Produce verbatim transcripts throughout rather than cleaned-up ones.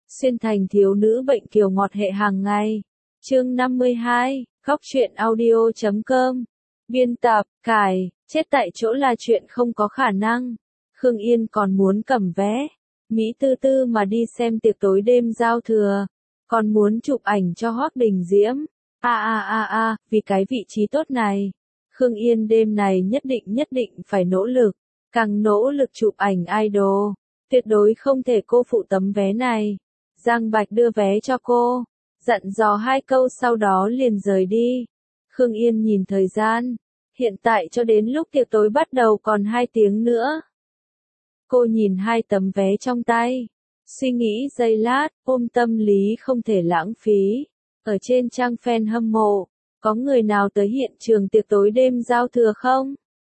Xuyên thành thiếu nữ bệnh kiều ngọt hệ hàng ngày. Chương năm mươi hai, Góc truyện audio chấm com. Biên tập, cài, chết tại chỗ là chuyện không có khả năng. Khương Yên còn muốn cầm vé Mỹ tư tư mà đi xem tiệc tối đêm giao thừa, còn muốn chụp ảnh cho Hoắc Đình Diễm. A a a a, vì cái vị trí tốt này, Khương Yên đêm này nhất định nhất định phải nỗ lực, càng nỗ lực chụp ảnh idol, tuyệt đối không thể cô phụ tấm vé này. Giang Bạch đưa vé cho cô, dặn dò hai câu sau đó liền rời đi. Khương Yên nhìn thời gian, hiện tại cho đến lúc tiệc tối bắt đầu còn hai tiếng nữa. Cô nhìn hai tấm vé trong tay, suy nghĩ giây lát, ôm tâm lý không thể lãng phí. Ở trên trang fan hâm mộ, có người nào tới hiện trường tiệc tối đêm giao thừa không?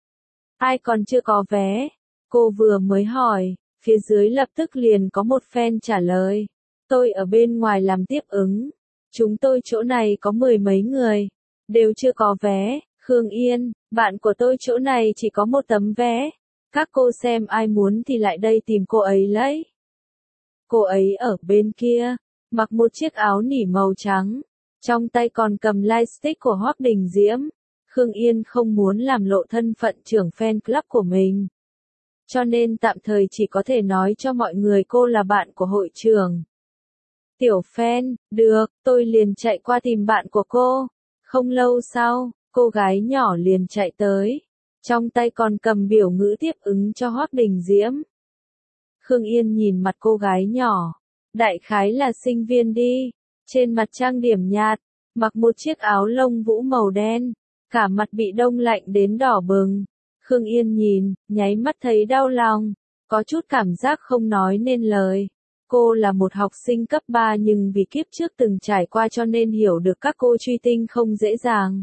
Ai còn chưa có vé? Cô vừa mới hỏi, phía dưới lập tức liền có một fan trả lời. Tôi ở bên ngoài làm tiếp ứng. Chúng tôi chỗ này có mười mấy người, đều chưa có vé. Khương Yên, bạn của tôi chỗ này chỉ có một tấm vé. Các cô xem ai muốn thì lại đây tìm cô ấy lấy. Cô ấy ở bên kia, mặc một chiếc áo nỉ màu trắng, trong tay còn cầm lightstick của Hoắc Đình Diễm. Khương Yên không muốn làm lộ thân phận trưởng fan club của mình, cho nên tạm thời chỉ có thể nói cho mọi người cô là bạn của hội trưởng. Tiểu fan, được, tôi liền chạy qua tìm bạn của cô. Không lâu sau, cô gái nhỏ liền chạy tới, trong tay còn cầm biểu ngữ tiếp ứng cho Hoắc Đình Diễm. Khương Yên nhìn mặt cô gái nhỏ, đại khái là sinh viên đi, trên mặt trang điểm nhạt, mặc một chiếc áo lông vũ màu đen, cả mặt bị đông lạnh đến đỏ bừng. Khương Yên nhìn, nháy mắt thấy đau lòng, có chút cảm giác không nói nên lời. Cô là một học sinh cấp ba nhưng vì kiếp trước từng trải qua cho nên hiểu được các cô truy tinh không dễ dàng.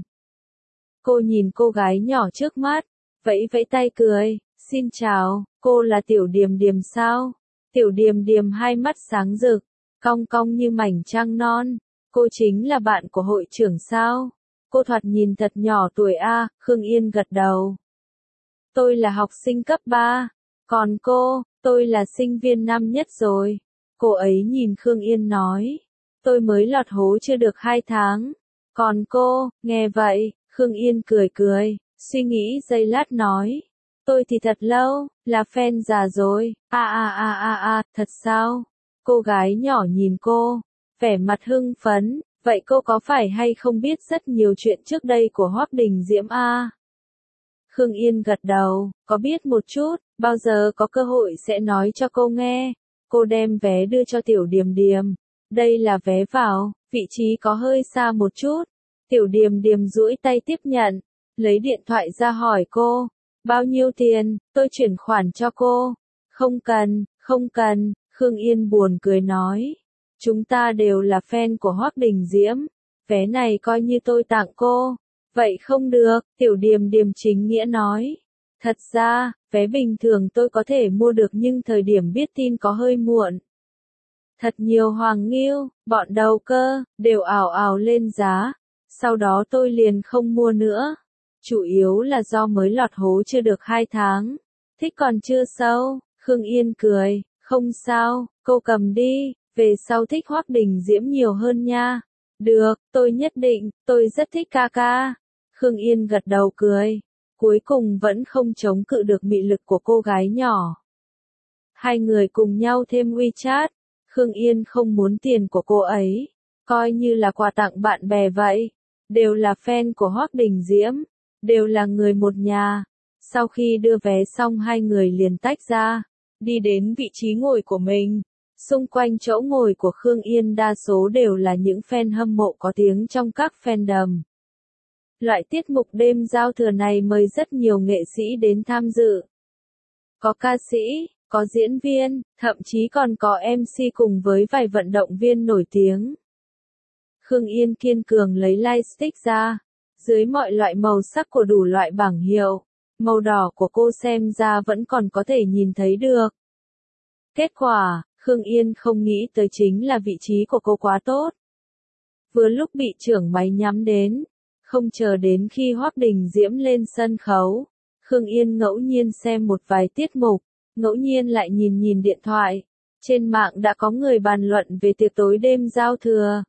Cô nhìn cô gái nhỏ trước mắt, vẫy vẫy tay cười, xin chào, cô là Tiểu Điềm Điềm sao? Tiểu Điềm Điềm hai mắt sáng rực, cong cong như mảnh trăng non, cô chính là bạn của hội trưởng sao? Cô thoạt nhìn thật nhỏ tuổi a. Khương Yên gật đầu. Tôi là học sinh cấp ba, còn cô, tôi là sinh viên năm nhất rồi. Cô ấy nhìn Khương Yên nói, tôi mới lọt hố chưa được hai tháng. Còn cô, nghe vậy, Khương Yên cười cười, suy nghĩ giây lát nói, tôi thì thật lâu, là fan già rồi. A a a a a, thật sao? Cô gái nhỏ nhìn cô, vẻ mặt hưng phấn, vậy cô có phải hay không biết rất nhiều chuyện trước đây của Hoắc Đình Diễm a? Khương Yên gật đầu, có biết một chút, bao giờ có cơ hội sẽ nói cho cô nghe. Cô đem vé đưa cho Tiểu Điềm Điềm. Đây là vé vào, vị trí có hơi xa một chút. Tiểu Điềm Điềm duỗi tay tiếp nhận, lấy điện thoại ra hỏi cô, bao nhiêu tiền, tôi chuyển khoản cho cô. Không cần, không cần, Khương Yên buồn cười nói. Chúng ta đều là fan của Hoắc Đình Diễm, vé này coi như tôi tặng cô. Vậy không được, Tiểu Điềm Điềm chính nghĩa nói. Thật ra, vé bình thường tôi có thể mua được nhưng thời điểm biết tin có hơi muộn. Thật nhiều hoàng nghiêu, bọn đầu cơ, đều ảo ảo lên giá. Sau đó tôi liền không mua nữa. Chủ yếu là do mới lọt hố chưa được hai tháng. Thích còn chưa sâu, Khương Yên cười, không sao, cô cầm đi, về sau thích Hoắc Đình Diễm nhiều hơn nha. Được, tôi nhất định, tôi rất thích ca ca. Khương Yên gật đầu cười, cuối cùng vẫn không chống cự được mị lực của cô gái nhỏ. Hai người cùng nhau thêm WeChat, Khương Yên không muốn tiền của cô ấy, coi như là quà tặng bạn bè vậy, đều là fan của Hoắc Đình Diễm, đều là người một nhà. Sau khi đưa vé xong hai người liền tách ra, đi đến vị trí ngồi của mình. Xung quanh chỗ ngồi của Khương Yên đa số đều là những fan hâm mộ có tiếng trong các fandom. Loại tiết mục đêm giao thừa này mời rất nhiều nghệ sĩ đến tham dự. Có ca sĩ, có diễn viên, thậm chí còn có em xê cùng với vài vận động viên nổi tiếng. Khương Yên kiên cường lấy lightstick ra, dưới mọi loại màu sắc của đủ loại bảng hiệu, màu đỏ của cô xem ra vẫn còn có thể nhìn thấy được. Kết quả, Khương Yên không nghĩ tới chính là vị trí của cô quá tốt. Vừa lúc bị trưởng máy nhắm đến, không chờ đến khi Hoắc Đình Diễm lên sân khấu, Khương Yên ngẫu nhiên xem một vài tiết mục, ngẫu nhiên lại nhìn nhìn điện thoại. Trên mạng đã có người bàn luận về tiệc tối đêm giao thừa.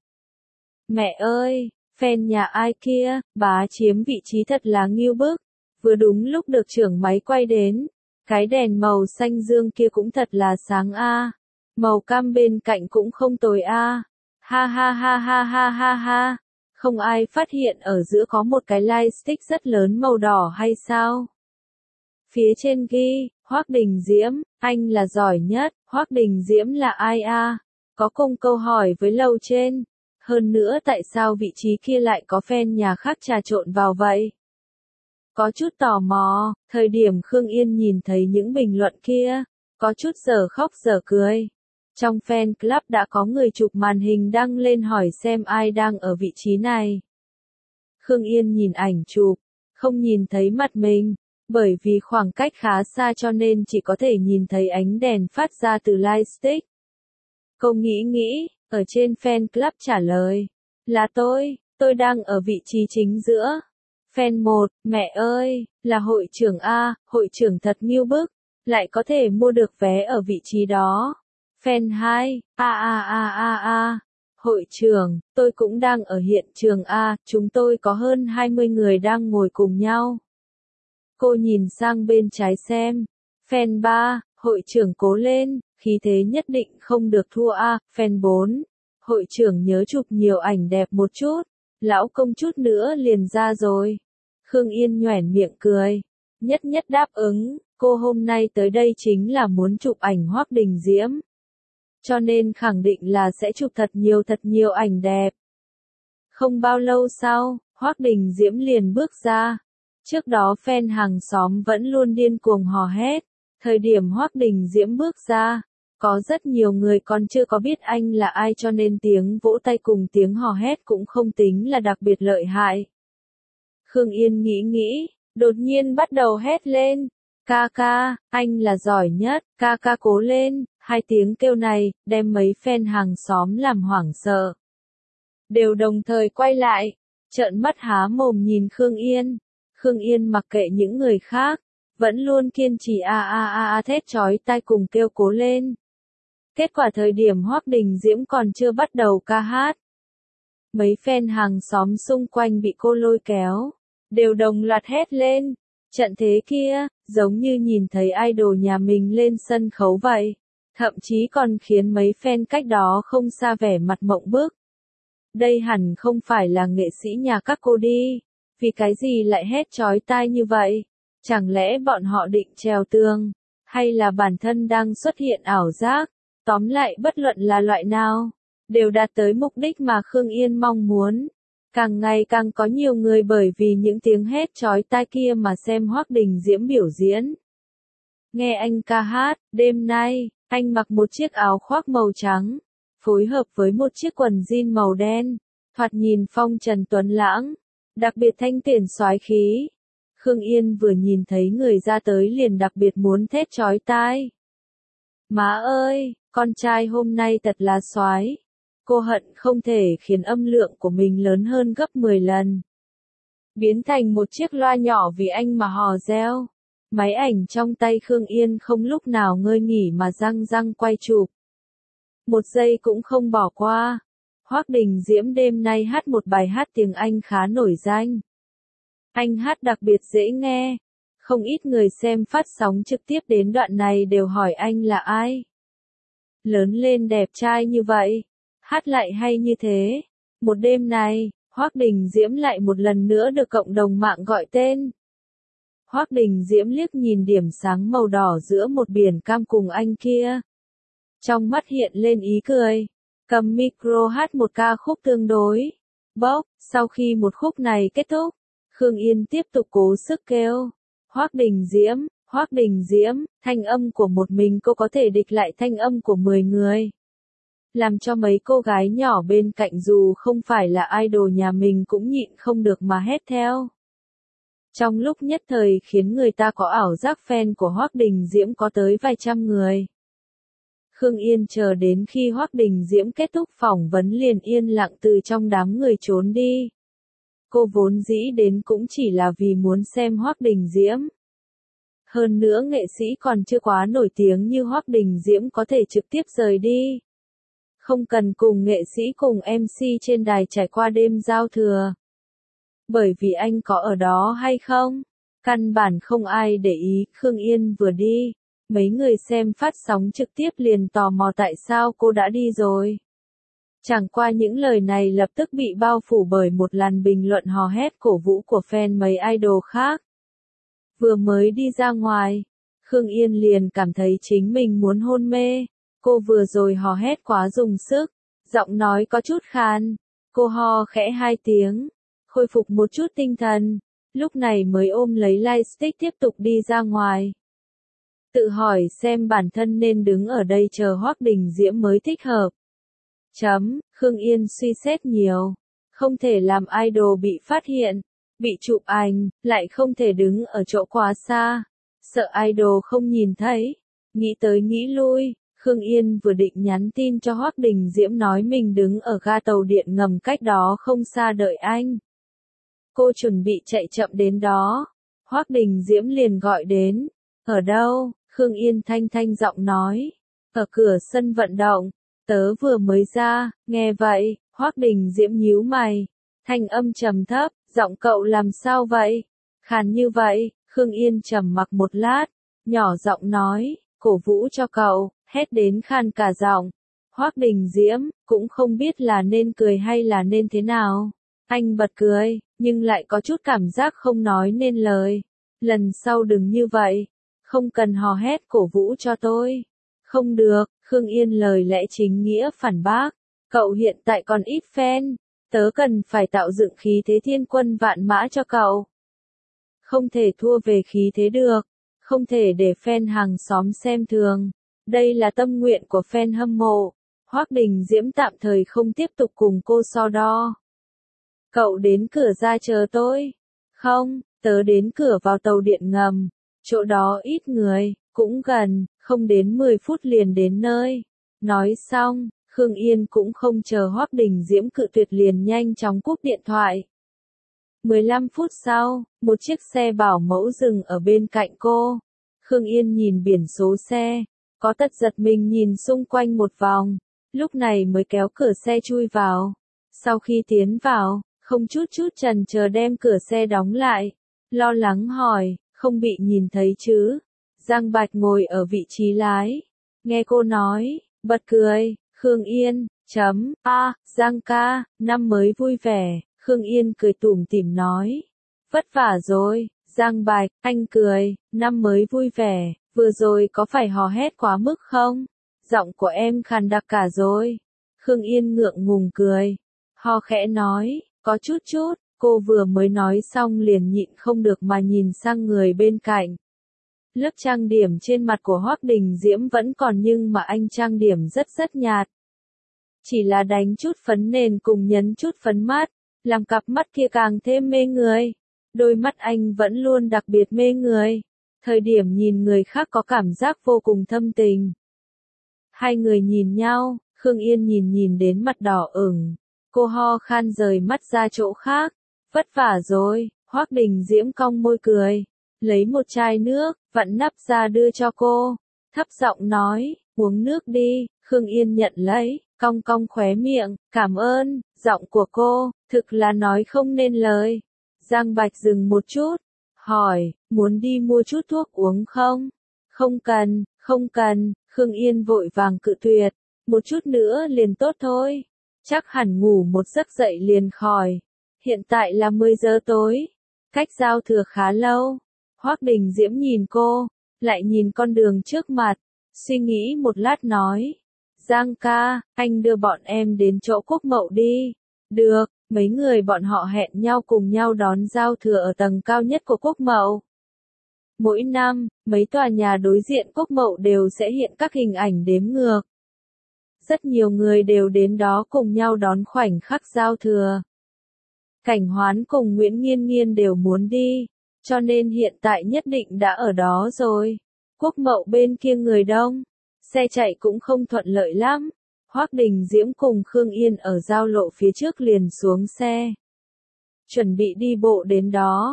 Mẹ ơi, fan nhà ai kia, bá chiếm vị trí thật là nghiêu bức. Vừa đúng lúc được trưởng máy quay đến. Cái đèn màu xanh dương kia cũng thật là sáng a. Màu cam bên cạnh cũng không tồi a. Ha ha ha ha ha ha ha. Không ai phát hiện ở giữa có một cái light stick rất lớn màu đỏ hay sao? Phía trên ghi, Hoắc Đình Diễm, anh là giỏi nhất. Hoắc Đình Diễm là ai a? Có cùng câu hỏi với lầu trên. Hơn nữa tại sao vị trí kia lại có fan nhà khác trà trộn vào vậy? Có chút tò mò, thời điểm Khương Yên nhìn thấy những bình luận kia, có chút giờ khóc giờ cười. Trong fan club đã có người chụp màn hình đăng lên hỏi xem ai đang ở vị trí này. Khương Yên nhìn ảnh chụp, không nhìn thấy mặt mình, bởi vì khoảng cách khá xa cho nên chỉ có thể nhìn thấy ánh đèn phát ra từ light stick. Cô nghĩ nghĩ, ở trên fan club trả lời, là tôi, tôi đang ở vị trí chính giữa. Fan một, mẹ ơi, là hội trưởng A, hội trưởng thật nghiêu bức, lại có thể mua được vé ở vị trí đó. Fan hai, a a a a a, hội trưởng, tôi cũng đang ở hiện trường A, chúng tôi có hơn hai mươi người đang ngồi cùng nhau. Cô nhìn sang bên trái xem. Fan ba, hội trưởng cố lên, khí thế nhất định không được thua A. Fan bốn, hội trưởng nhớ chụp nhiều ảnh đẹp một chút, lão công chút nữa liền ra rồi. Khương Yên nhoẻn miệng cười, nhất nhất đáp ứng, cô hôm nay tới đây chính là muốn chụp ảnh Hoắc Đình Diễm. Cho nên khẳng định là sẽ chụp thật nhiều thật nhiều ảnh đẹp. Không bao lâu sau, Hoắc Đình Diễm liền bước ra. Trước đó fan hàng xóm vẫn luôn điên cuồng hò hét. Thời điểm Hoắc Đình Diễm bước ra, có rất nhiều người còn chưa có biết anh là ai cho nên tiếng vỗ tay cùng tiếng hò hét cũng không tính là đặc biệt lợi hại. Khương Yên nghĩ nghĩ, đột nhiên bắt đầu hét lên. Ca ca, anh là giỏi nhất, ca ca cố lên. Hai tiếng kêu này, đem mấy fan hàng xóm làm hoảng sợ. Đều đồng thời quay lại, trợn mắt há mồm nhìn Khương Yên. Khương Yên mặc kệ những người khác, vẫn luôn kiên trì a a a a thét chói tai cùng kêu cố lên. Kết quả thời điểm Hoắc Đình Diễm còn chưa bắt đầu ca hát. Mấy fan hàng xóm xung quanh bị cô lôi kéo, đều đồng loạt hét lên. Trận thế kia, giống như nhìn thấy idol nhà mình lên sân khấu vậy. Thậm chí còn khiến mấy fan cách đó không xa vẻ mặt mộng bức. Đây hẳn không phải là nghệ sĩ nhà các cô đi. Vì cái gì lại hét chói tai như vậy? Chẳng lẽ bọn họ định trèo tường? Hay là bản thân đang xuất hiện ảo giác? Tóm lại bất luận là loại nào, đều đạt tới mục đích mà Khương Yên mong muốn. Càng ngày càng có nhiều người bởi vì những tiếng hét chói tai kia mà xem Hoắc Đình Diễm biểu diễn. Nghe anh ca hát, đêm nay, anh mặc một chiếc áo khoác màu trắng, phối hợp với một chiếc quần jean màu đen, thoạt nhìn phong trần tuấn lãng, đặc biệt thanh tuyển soái khí. Khương Yên vừa nhìn thấy người ra tới liền đặc biệt muốn thét chói tai. Má ơi, con trai hôm nay thật là soái. Cô hận không thể khiến âm lượng của mình lớn hơn gấp mười lần. Biến thành một chiếc loa nhỏ vì anh mà hò reo. Máy ảnh trong tay Khương Yên không lúc nào ngơi nghỉ mà răng răng quay chụp. Một giây cũng không bỏ qua. Hoắc Đình Diễm đêm nay hát một bài hát tiếng Anh khá nổi danh. Anh hát đặc biệt dễ nghe. Không ít người xem phát sóng trực tiếp đến đoạn này đều hỏi anh là ai. Lớn lên đẹp trai như vậy, hát lại hay như thế. Một đêm này, Hoắc Đình Diễm lại một lần nữa được cộng đồng mạng gọi tên. Hoắc Đình Diễm liếc nhìn điểm sáng màu đỏ giữa một biển cam cùng anh kia. Trong mắt hiện lên ý cười. Cầm micro hát một ca khúc tương đối. Bốc, sau khi một khúc này kết thúc, Khương Yên tiếp tục cố sức kêu. Hoắc Đình Diễm, Hoắc Đình Diễm, thanh âm của một mình cô có thể địch lại thanh âm của mười người. Làm cho mấy cô gái nhỏ bên cạnh dù không phải là idol nhà mình cũng nhịn không được mà hét theo. Trong lúc nhất thời khiến người ta có ảo giác fan của Hoắc Đình Diễm có tới vài trăm người. Khương Yên chờ đến khi Hoắc Đình Diễm kết thúc phỏng vấn liền yên lặng từ trong đám người trốn đi. Cô vốn dĩ đến cũng chỉ là vì muốn xem Hoắc Đình Diễm. Hơn nữa nghệ sĩ còn chưa quá nổi tiếng như Hoắc Đình Diễm có thể trực tiếp rời đi. Không cần cùng nghệ sĩ cùng em xê trên đài trải qua đêm giao thừa. Bởi vì anh có ở đó hay không? Căn bản không ai để ý, Khương Yên vừa đi. Mấy người xem phát sóng trực tiếp liền tò mò tại sao cô đã đi rồi. Chẳng qua những lời này lập tức bị bao phủ bởi một làn bình luận hò hét cổ vũ của fan mấy idol khác. Vừa mới đi ra ngoài, Khương Yên liền cảm thấy chính mình muốn hôn mê. Cô vừa rồi hò hét quá dùng sức, giọng nói có chút khan. Cô ho khẽ hai tiếng, khôi phục một chút tinh thần, lúc này mới ôm lấy lightstick tiếp tục đi ra ngoài. Tự hỏi xem bản thân nên đứng ở đây chờ Hoắc Đình Diễm mới thích hợp. Chấm, Khương Yên suy xét nhiều, không thể làm idol bị phát hiện, bị chụp ảnh, lại không thể đứng ở chỗ quá xa, sợ idol không nhìn thấy. Nghĩ tới nghĩ lui, Khương Yên vừa định nhắn tin cho Hoắc Đình Diễm nói mình đứng ở ga tàu điện ngầm cách đó không xa đợi anh. Cô chuẩn bị chạy chậm đến đó, Hoắc Đình Diễm liền gọi đến. Ở đâu? Khương Yên thanh thanh giọng nói. Ở cửa sân vận động, tớ vừa mới ra. Nghe vậy, Hoắc Đình Diễm nhíu mày, thanh âm trầm thấp, giọng cậu làm sao vậy? Khàn như vậy. Khương Yên trầm mặc một lát, nhỏ giọng nói, cổ vũ cho cậu, hét đến khan cả giọng. Hoắc Đình Diễm cũng không biết là nên cười hay là nên thế nào. Anh bật cười, nhưng lại có chút cảm giác không nói nên lời. Lần sau đừng như vậy, không cần hò hét cổ vũ cho tôi. Không được, Khương Yên lời lẽ chính nghĩa phản bác. Cậu hiện tại còn ít fan, tớ cần phải tạo dựng khí thế thiên quân vạn mã cho cậu. Không thể thua về khí thế được, không thể để fan hàng xóm xem thường. Đây là tâm nguyện của fan hâm mộ. Hoắc Đình Diễm tạm thời không tiếp tục cùng cô so đo. Cậu đến cửa ra chờ tôi. Không, tớ đến cửa vào tàu điện ngầm. Chỗ đó ít người, cũng gần, không đến mười phút liền đến nơi. Nói xong, Khương Yên cũng không chờ Hoắc Đình Diễm cự tuyệt liền nhanh chóng cúp điện thoại. mười lăm phút sau, một chiếc xe bảo mẫu dừng ở bên cạnh cô. Khương Yên nhìn biển số xe, có tật giật mình nhìn xung quanh một vòng, lúc này mới kéo cửa xe chui vào. Sau khi tiến vào, không chút chút chần chờ đem cửa xe đóng lại, lo lắng hỏi, không bị nhìn thấy chứ? Giang Bạch ngồi ở vị trí lái, nghe cô nói, bật cười. Khương Yên, chấm, a, Giang ca, năm mới vui vẻ. Khương Yên cười tủm tỉm nói, vất vả rồi. Giang Bạch, anh cười, năm mới vui vẻ, vừa rồi có phải hò hét quá mức không? Giọng của em khàn đặc cả rồi. Khương Yên ngượng ngùng cười, ho khẽ nói, có chút chút. Cô vừa mới nói xong liền nhịn không được mà nhìn sang người bên cạnh. Lớp trang điểm trên mặt của Hoắc Đình Diễm vẫn còn nhưng mà anh trang điểm rất rất nhạt. Chỉ là đánh chút phấn nền cùng nhấn chút phấn mát, làm cặp mắt kia càng thêm mê người. Đôi mắt anh vẫn luôn đặc biệt mê người. Thời điểm nhìn người khác có cảm giác vô cùng thâm tình. Hai người nhìn nhau, Khương Yên nhìn nhìn đến mặt đỏ ửng. Cô ho khan rời mắt ra chỗ khác. Vất vả rồi. Hoắc Đình Diễm cong môi cười, lấy một chai nước, vặn nắp ra đưa cho cô, thấp giọng nói, uống nước đi. Khương Yên nhận lấy, cong cong khóe miệng, cảm ơn. Giọng của cô, thực là nói không nên lời. Giang Bạch dừng một chút, hỏi, muốn đi mua chút thuốc uống không? Không cần, không cần. Khương Yên vội vàng cự tuyệt, một chút nữa liền tốt thôi. Chắc hẳn ngủ một giấc dậy liền khỏi. Hiện tại là mười giờ tối, cách giao thừa khá lâu. Hoắc Đình Diễm nhìn cô, lại nhìn con đường trước mặt, suy nghĩ một lát nói, Giang ca, anh đưa bọn em đến chỗ Quốc Mậu đi. Được, mấy người bọn họ hẹn nhau cùng nhau đón giao thừa ở tầng cao nhất của Quốc Mậu. Mỗi năm, mấy tòa nhà đối diện Quốc Mậu đều sẽ hiện các hình ảnh đếm ngược. Rất nhiều người đều đến đó cùng nhau đón khoảnh khắc giao thừa. Cảnh Hoán cùng Nguyễn Nghiên Nghiên đều muốn đi, cho nên hiện tại nhất định đã ở đó rồi. Quốc Mậu bên kia người đông, xe chạy cũng không thuận lợi lắm. Hoắc Đình Diễm cùng Khương Yên ở giao lộ phía trước liền xuống xe, chuẩn bị đi bộ đến đó.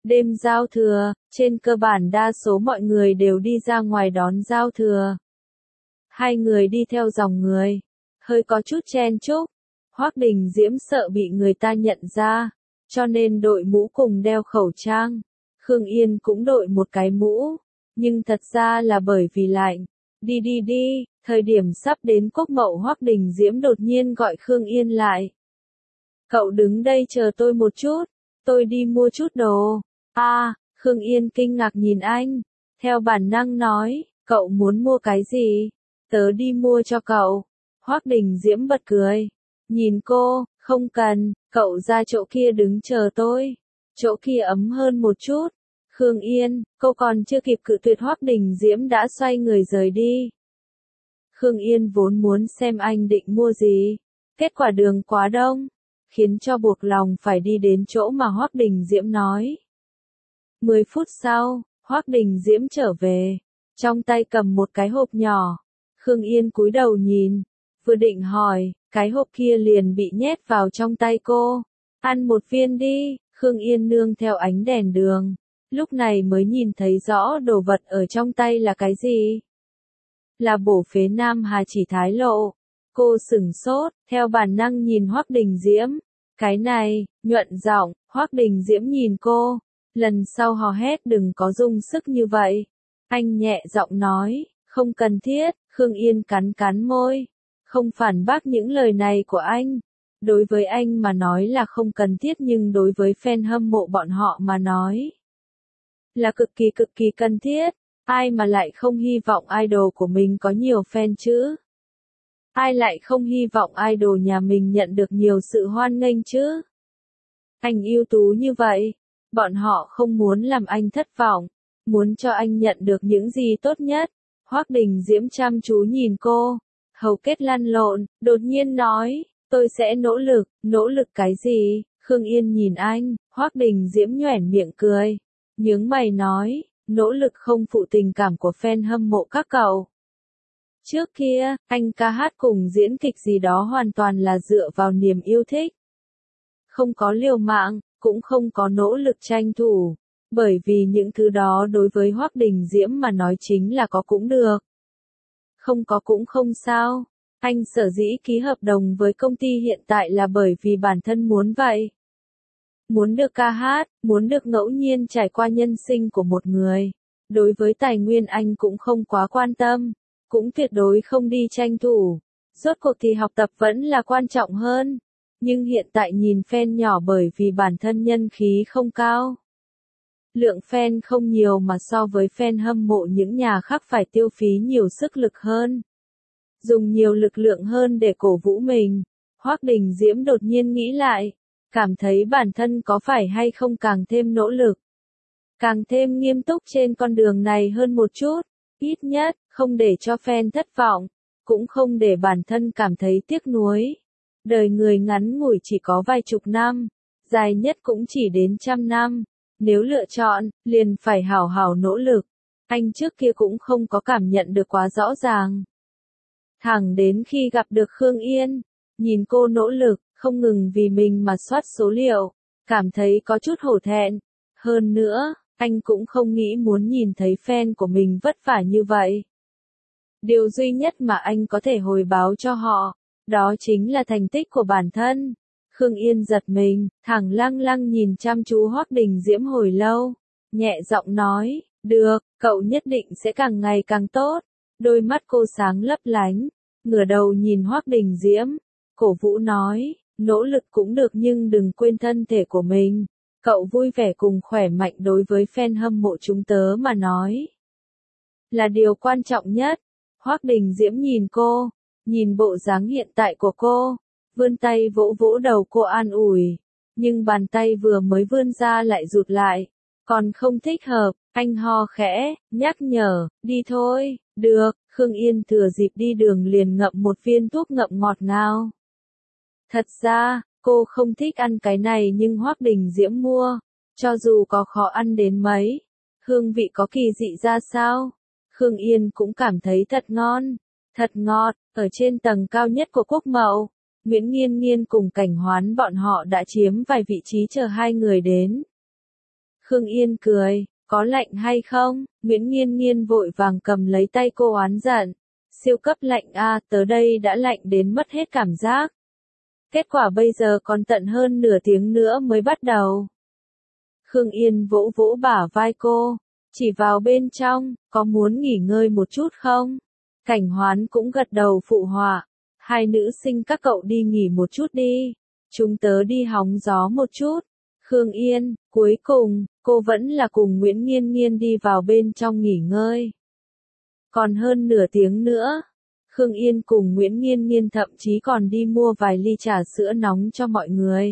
Đêm giao thừa, trên cơ bản đa số mọi người đều đi ra ngoài đón giao thừa. Hai người đi theo dòng người, hơi có chút chen chúc. Hoắc Đình Diễm sợ bị người ta nhận ra, cho nên đội mũ cùng đeo khẩu trang. Khương Yên cũng đội một cái mũ, nhưng thật ra là bởi vì lạnh. Đi đi đi, thời điểm sắp đến Quốc Mậu Hoắc Đình Diễm đột nhiên gọi Khương Yên lại. Cậu đứng đây chờ tôi một chút, tôi đi mua chút đồ. A, à, Khương Yên kinh ngạc nhìn anh, theo bản năng nói, cậu muốn mua cái gì? Tớ đi mua cho cậu. Hoắc Đình Diễm bật cười, nhìn cô, không cần, cậu ra chỗ kia đứng chờ tôi. Chỗ kia ấm hơn một chút. Khương Yên, cô còn chưa kịp cự tuyệt Hoắc Đình Diễm đã xoay người rời đi. Khương Yên vốn muốn xem anh định mua gì, kết quả đường quá đông, khiến cho buộc lòng phải đi đến chỗ mà Hoắc Đình Diễm nói. Mười phút sau, Hoắc Đình Diễm trở về, trong tay cầm một cái hộp nhỏ. Khương Yên cúi đầu nhìn, vừa định hỏi, cái hộp kia liền bị nhét vào trong tay cô. Ăn một viên đi, Khương Yên nương theo ánh đèn đường, lúc này mới nhìn thấy rõ đồ vật ở trong tay là cái gì. Là bổ phế Nam Hà Chỉ Thái Lộ. Cô sửng sốt, theo bản năng nhìn Hoắc Đình Diễm. Cái này, nhuận giọng, Hoắc Đình Diễm nhìn cô. Lần sau hò hét đừng có dùng sức như vậy. Anh nhẹ giọng nói, không cần thiết. Khương Yên cắn cắn môi, không phản bác những lời này của anh. Đối với anh mà nói là không cần thiết nhưng đối với fan hâm mộ bọn họ mà nói là cực kỳ cực kỳ cần thiết. Ai mà lại không hy vọng idol của mình có nhiều fan chứ? Ai lại không hy vọng idol nhà mình nhận được nhiều sự hoan nghênh chứ? Anh ưu tú như vậy, bọn họ không muốn làm anh thất vọng, muốn cho anh nhận được những gì tốt nhất. Hoắc Đình Diễm chăm chú nhìn cô, hầu kết lăn lộn, đột nhiên nói, tôi sẽ nỗ lực. Nỗ lực cái gì? Khương Yên nhìn anh, Hoắc Đình Diễm nhoẻn miệng cười, nhướng mày nói, nỗ lực không phụ tình cảm của fan hâm mộ các cậu. Trước kia, anh ca hát cùng diễn kịch gì đó hoàn toàn là dựa vào niềm yêu thích. Không có liều mạng, cũng không có nỗ lực tranh thủ. Bởi vì những thứ đó đối với Hoắc Đình Diễm mà nói chính là có cũng được. Không có cũng không sao. Anh sở dĩ ký hợp đồng với công ty hiện tại là bởi vì bản thân muốn vậy. Muốn được ca hát, muốn được ngẫu nhiên trải qua nhân sinh của một người. Đối với tài nguyên anh cũng không quá quan tâm, cũng tuyệt đối không đi tranh thủ. Rốt cuộc thì học tập vẫn là quan trọng hơn. Nhưng hiện tại nhìn fan nhỏ bởi vì bản thân nhân khí không cao. Lượng fan không nhiều mà so với fan hâm mộ những nhà khác phải tiêu phí nhiều sức lực hơn. Dùng nhiều lực lượng hơn để cổ vũ mình. Hoắc Đình Diễm đột nhiên nghĩ lại, cảm thấy bản thân có phải hay không càng thêm nỗ lực. Càng thêm nghiêm túc trên con đường này hơn một chút, ít nhất, không để cho fan thất vọng, cũng không để bản thân cảm thấy tiếc nuối. Đời người ngắn ngủi chỉ có vài chục năm, dài nhất cũng chỉ đến trăm năm. Nếu lựa chọn, liền phải hảo hảo nỗ lực. Anh trước kia cũng không có cảm nhận được quá rõ ràng. Thẳng đến khi gặp được Khương Yên, nhìn cô nỗ lực, không ngừng vì mình mà soát số liệu, cảm thấy có chút hổ thẹn. Hơn nữa, anh cũng không nghĩ muốn nhìn thấy fan của mình vất vả như vậy. Điều duy nhất mà anh có thể hồi báo cho họ, đó chính là thành tích của bản thân. Khương Yên giật mình, thẳng lăng lăng nhìn chăm chú Hoắc Đình Diễm hồi lâu, nhẹ giọng nói, được, cậu nhất định sẽ càng ngày càng tốt. Đôi mắt cô sáng lấp lánh, ngửa đầu nhìn Hoắc Đình Diễm, cổ vũ nói, nỗ lực cũng được nhưng đừng quên thân thể của mình. Cậu vui vẻ cùng khỏe mạnh đối với fan hâm mộ chúng tớ mà nói là điều quan trọng nhất. Hoắc Đình Diễm nhìn cô, nhìn bộ dáng hiện tại của cô, vươn tay vỗ vỗ đầu cô an ủi, nhưng bàn tay vừa mới vươn ra lại rụt lại, còn không thích hợp. Anh ho khẽ, nhắc nhở, đi thôi. Được. Khương Yên thừa dịp đi đường liền ngậm một viên thuốc ngậm ngọt ngào. Thật ra, cô không thích ăn cái này nhưng Hoắc Đình Diễm mua, cho dù có khó ăn đến mấy, hương vị có kỳ dị ra sao, Khương Yên cũng cảm thấy thật ngon, thật ngọt. Ở trên tầng cao nhất của Quốc Mậu, Nguyễn Nghiên Nghiên cùng Cảnh Hoán bọn họ đã chiếm vài vị trí chờ hai người đến. Khương Yên cười, có lạnh hay không? Nguyễn Nghiên Nghiên vội vàng cầm lấy tay cô oán giận. Siêu cấp lạnh a, tớ đây đã lạnh đến mất hết cảm giác. Kết quả bây giờ còn tận hơn nửa tiếng nữa mới bắt đầu. Khương Yên vỗ vỗ bả vai cô, chỉ vào bên trong, có muốn nghỉ ngơi một chút không? Cảnh Hoán cũng gật đầu phụ họa, hai nữ sinh các cậu đi nghỉ một chút đi, chúng tớ đi hóng gió một chút. Khương Yên, cuối cùng, cô vẫn là cùng Nguyễn Nghiên Nghiên đi vào bên trong nghỉ ngơi. Còn hơn nửa tiếng nữa, Khương Yên cùng Nguyễn Nghiên Nghiên thậm chí còn đi mua vài ly trà sữa nóng cho mọi người.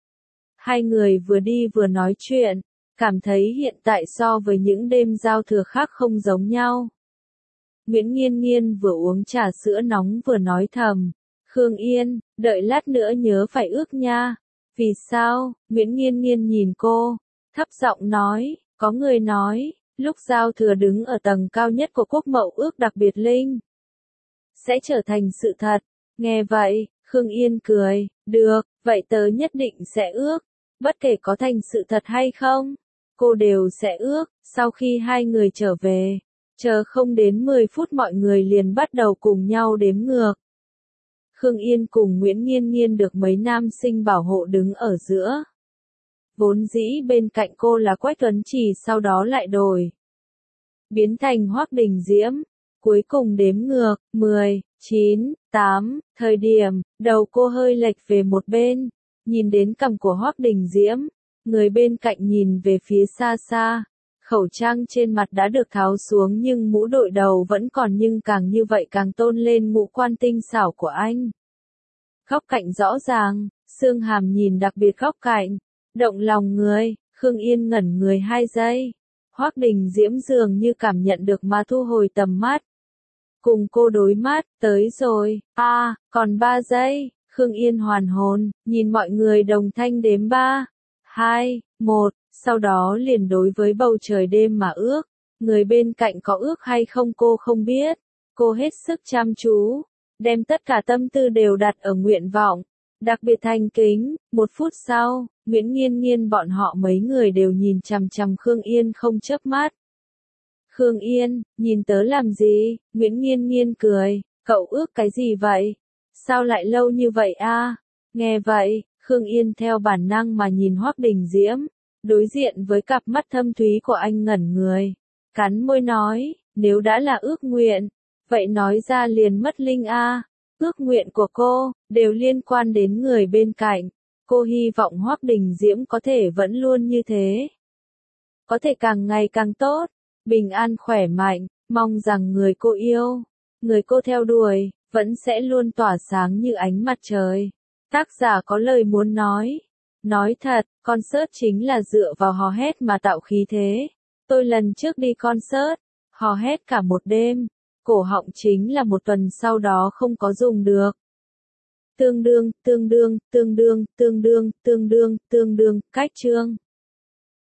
Hai người vừa đi vừa nói chuyện, cảm thấy hiện tại so với những đêm giao thừa khác không giống nhau. Nguyễn Nghiên Nghiên vừa uống trà sữa nóng vừa nói thầm, Khương Yên, đợi lát nữa nhớ phải ước nha. Vì sao? Nguyễn Nghiên Nghiên nhìn cô, thấp giọng nói, có người nói, lúc giao thừa đứng ở tầng cao nhất của quốc mậu ước đặc biệt linh sẽ trở thành sự thật. Nghe vậy, Khương Yên cười, được, vậy tớ nhất định sẽ ước, bất kể có thành sự thật hay không, cô đều sẽ ước. Sau khi hai người trở về, chờ không đến mười phút mọi người liền bắt đầu cùng nhau đếm ngược. Khương Yên cùng Nguyễn Nghiên Nghiên được mấy nam sinh bảo hộ đứng ở giữa. Vốn dĩ bên cạnh cô là Quách Tuấn Trì, sau đó lại đổi biến thành Hoắc Đình Diễm. Cuối cùng đếm ngược, mười, chín, tám, thời điểm, đầu cô hơi lệch về một bên, nhìn đến cằm của Hoắc Đình Diễm, người bên cạnh nhìn về phía xa xa, khẩu trang trên mặt đã được tháo xuống nhưng mũ đội đầu vẫn còn, nhưng càng như vậy càng tôn lên ngũ quan tinh xảo của anh. Góc cạnh rõ ràng, xương hàm nhìn đặc biệt góc cạnh, động lòng người. Khương Yên ngẩn người hai giây. Hoắc Đình Diễm dường như cảm nhận được mà thu hồi tầm mắt. Cùng cô đối mắt, tới rồi, a, à, còn ba giây. Khương Yên hoàn hồn, nhìn mọi người đồng thanh đếm ba, hai, một, sau đó liền đối với bầu trời đêm mà ước. Người bên cạnh có ước hay không cô không biết. Cô hết sức chăm chú, đem tất cả tâm tư đều đặt ở nguyện vọng, đặc biệt thành kính. Một phút sau, Nguyễn Nghiên Nghiên bọn họ mấy người đều nhìn chằm chằm Khương Yên không chớp mắt. Khương Yên, nhìn tớ làm gì? Nguyễn Nghiên Nghiên cười, cậu ước cái gì vậy? Sao lại lâu như vậy a? Nghe vậy, Khương Yên theo bản năng mà nhìn Hoắc Đình Diễm, đối diện với cặp mắt thâm thúy của anh ngẩn người, cắn môi nói, nếu đã là ước nguyện, vậy nói ra liền mất linh a. Ước nguyện của cô đều liên quan đến người bên cạnh. Cô hy vọng Hoắc Đình Diễm có thể vẫn luôn như thế, có thể càng ngày càng tốt, bình an khỏe mạnh, mong rằng người cô yêu, người cô theo đuổi, vẫn sẽ luôn tỏa sáng như ánh mặt trời. Tác giả có lời muốn nói. Nói thật, concert chính là dựa vào hò hét mà tạo khí thế. Tôi lần trước đi concert, hò hét cả một đêm, cổ họng chính là một tuần sau đó không có dùng được. Tương đương, tương đương, tương đương, tương đương, tương đương, tương đương, cách chương.